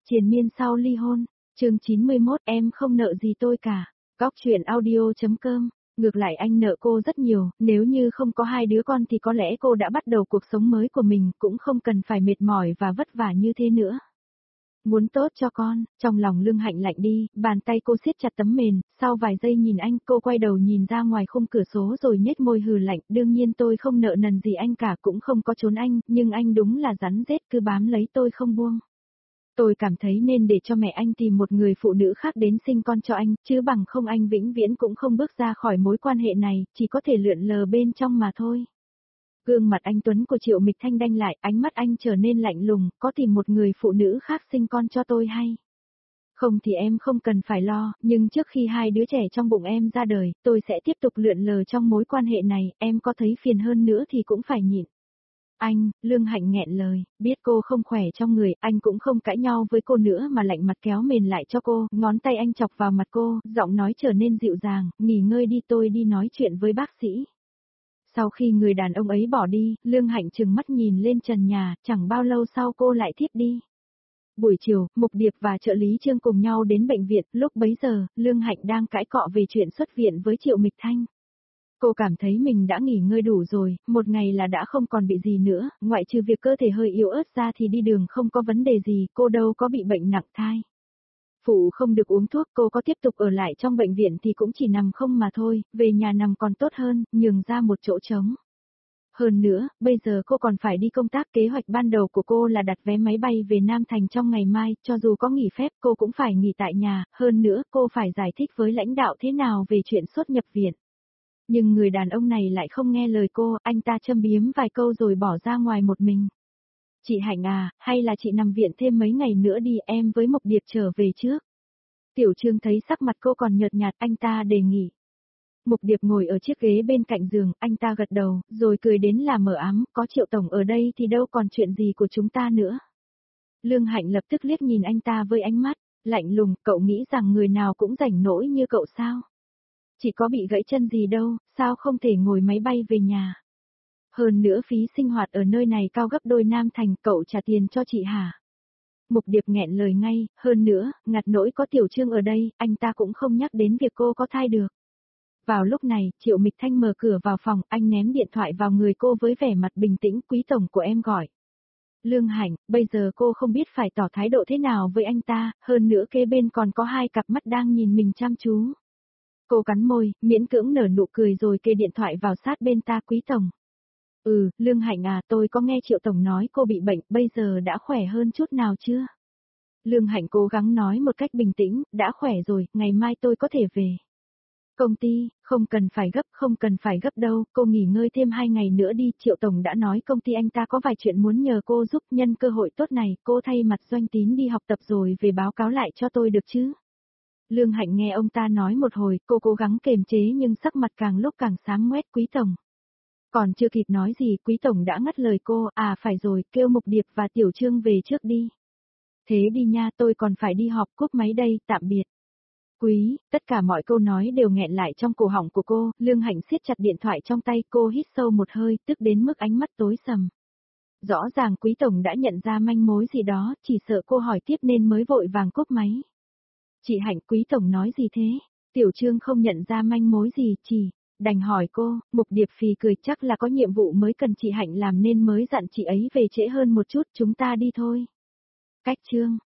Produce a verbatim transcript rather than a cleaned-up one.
Triền miên sau ly hôn, chương chín mươi mốt em không nợ gì tôi cả. Góc truyện audio.com. Ngược lại anh nợ cô rất nhiều, nếu như không có hai đứa con thì có lẽ cô đã bắt đầu cuộc sống mới của mình, cũng không cần phải mệt mỏi và vất vả như thế nữa. Muốn tốt cho con, trong lòng Lương Hạnh lạnh đi, bàn tay cô siết chặt tấm mền, sau vài giây nhìn anh, cô quay đầu nhìn ra ngoài khung cửa sổ rồi nhếch môi hừ lạnh, đương nhiên tôi không nợ nần gì anh cả, cũng không có trốn anh, nhưng anh đúng là rắn rết cứ bám lấy tôi không buông. Tôi cảm thấy nên để cho mẹ anh tìm một người phụ nữ khác đến sinh con cho anh, chứ bằng không anh vĩnh viễn cũng không bước ra khỏi mối quan hệ này, chỉ có thể lượn lờ bên trong mà thôi. Gương mặt anh Tuấn của Triệu Mịch Thanh đanh lại, ánh mắt anh trở nên lạnh lùng, có tìm một người phụ nữ khác sinh con cho tôi hay? Không thì em không cần phải lo, nhưng trước khi hai đứa trẻ trong bụng em ra đời, tôi sẽ tiếp tục lượn lờ trong mối quan hệ này, em có thấy phiền hơn nữa thì cũng phải nhịn. Anh, Lương Hạnh nghẹn lời, biết cô không khỏe trong người, anh cũng không cãi nhau với cô nữa mà lạnh mặt kéo mền lại cho cô, ngón tay anh chọc vào mặt cô, giọng nói trở nên dịu dàng, nghỉ ngơi đi tôi đi nói chuyện với bác sĩ. Sau khi người đàn ông ấy bỏ đi, Lương Hạnh trừng mắt nhìn lên trần nhà, chẳng bao lâu sau cô lại thiếp đi. Buổi chiều, Mục Điệp và trợ lý Trương cùng nhau đến bệnh viện, lúc bấy giờ, Lương Hạnh đang cãi cọ về chuyện xuất viện với Triệu Mịch Thanh. Cô cảm thấy mình đã nghỉ ngơi đủ rồi, một ngày là đã không còn bị gì nữa, ngoại trừ việc cơ thể hơi yếu ớt ra thì đi đường không có vấn đề gì, cô đâu có bị bệnh nặng thai. Phụ không được uống thuốc, cô có tiếp tục ở lại trong bệnh viện thì cũng chỉ nằm không mà thôi, về nhà nằm còn tốt hơn, nhường ra một chỗ trống. Hơn nữa, bây giờ cô còn phải đi công tác, kế hoạch ban đầu của cô là đặt vé máy bay về Nam Thành trong ngày mai, cho dù có nghỉ phép cô cũng phải nghỉ tại nhà, hơn nữa cô phải giải thích với lãnh đạo thế nào về chuyện xuất nhập viện. Nhưng người đàn ông này lại không nghe lời cô, anh ta châm biếm vài câu rồi bỏ ra ngoài một mình. Chị Hạnh à, hay là chị nằm viện thêm mấy ngày nữa đi, em với Mộc Điệp trở về trước. Tiểu Trương thấy sắc mặt cô còn nhợt nhạt, anh ta đề nghị. Mục Điệp ngồi ở chiếc ghế bên cạnh giường, anh ta gật đầu, rồi cười đến là mờ ám, có Triệu Tổng ở đây thì đâu còn chuyện gì của chúng ta nữa. Lương Hạnh lập tức liếc nhìn anh ta với ánh mắt lạnh lùng, cậu nghĩ rằng người nào cũng rảnh nỗi như cậu sao? Chỉ có bị gãy chân gì đâu, sao không thể ngồi máy bay về nhà? Hơn nữa phí sinh hoạt ở nơi này cao gấp đôi Nam Thành, cậu trả tiền cho chị hả? Mục Điệp nghẹn lời ngay, hơn nữa, ngặt nỗi có Tiểu Trương ở đây, anh ta cũng không nhắc đến việc cô có thai được. Vào lúc này, Triệu Mịch Thanh mở cửa vào phòng, anh ném điện thoại vào người cô với vẻ mặt bình tĩnh, quý tổng của em gọi. Lương Hạnh, bây giờ cô không biết phải tỏ thái độ thế nào với anh ta, hơn nữa kế bên còn có hai cặp mắt đang nhìn mình chăm chú. Cô cắn môi, miễn cưỡng nở nụ cười rồi kê điện thoại vào sát bên ta, quý tổng. Ừ, Lương Hạnh à, tôi có nghe Triệu Tổng nói cô bị bệnh, bây giờ đã khỏe hơn chút nào chưa? Lương Hạnh cố gắng nói một cách bình tĩnh, đã khỏe rồi, ngày mai tôi có thể về. Công ty, không cần phải gấp, không cần phải gấp đâu, cô nghỉ ngơi thêm hai ngày nữa đi, Triệu Tổng đã nói công ty anh ta có vài chuyện muốn nhờ cô giúp, nhân cơ hội tốt này, cô thay mặt Doanh Tín đi học tập rồi về báo cáo lại cho tôi được chứ? Lương Hạnh nghe ông ta nói một hồi, cô cố gắng kềm chế nhưng sắc mặt càng lúc càng xám ngoét, quý tổng. Còn chưa kịp nói gì, quý tổng đã ngắt lời cô, à phải rồi, kêu Mục Điệp và Tiểu Trương về trước đi. Thế đi nha, tôi còn phải đi họp, cúp máy đây, tạm biệt. Quý, tất cả mọi câu nói đều nghẹn lại trong cổ họng của cô, Lương Hạnh siết chặt điện thoại trong tay, cô hít sâu một hơi, tức đến mức ánh mắt tối sầm. Rõ ràng quý tổng đã nhận ra manh mối gì đó, chỉ sợ cô hỏi tiếp nên mới vội vàng cúp máy. Chị Hạnh, quý tổng nói gì thế? Tiểu Trương không nhận ra manh mối gì, chỉ đành hỏi cô. Mục Điệp phì cười, chắc là có nhiệm vụ mới cần chị Hạnh làm nên mới dặn chị ấy về trễ hơn một chút, chúng ta đi thôi. Cách Trương.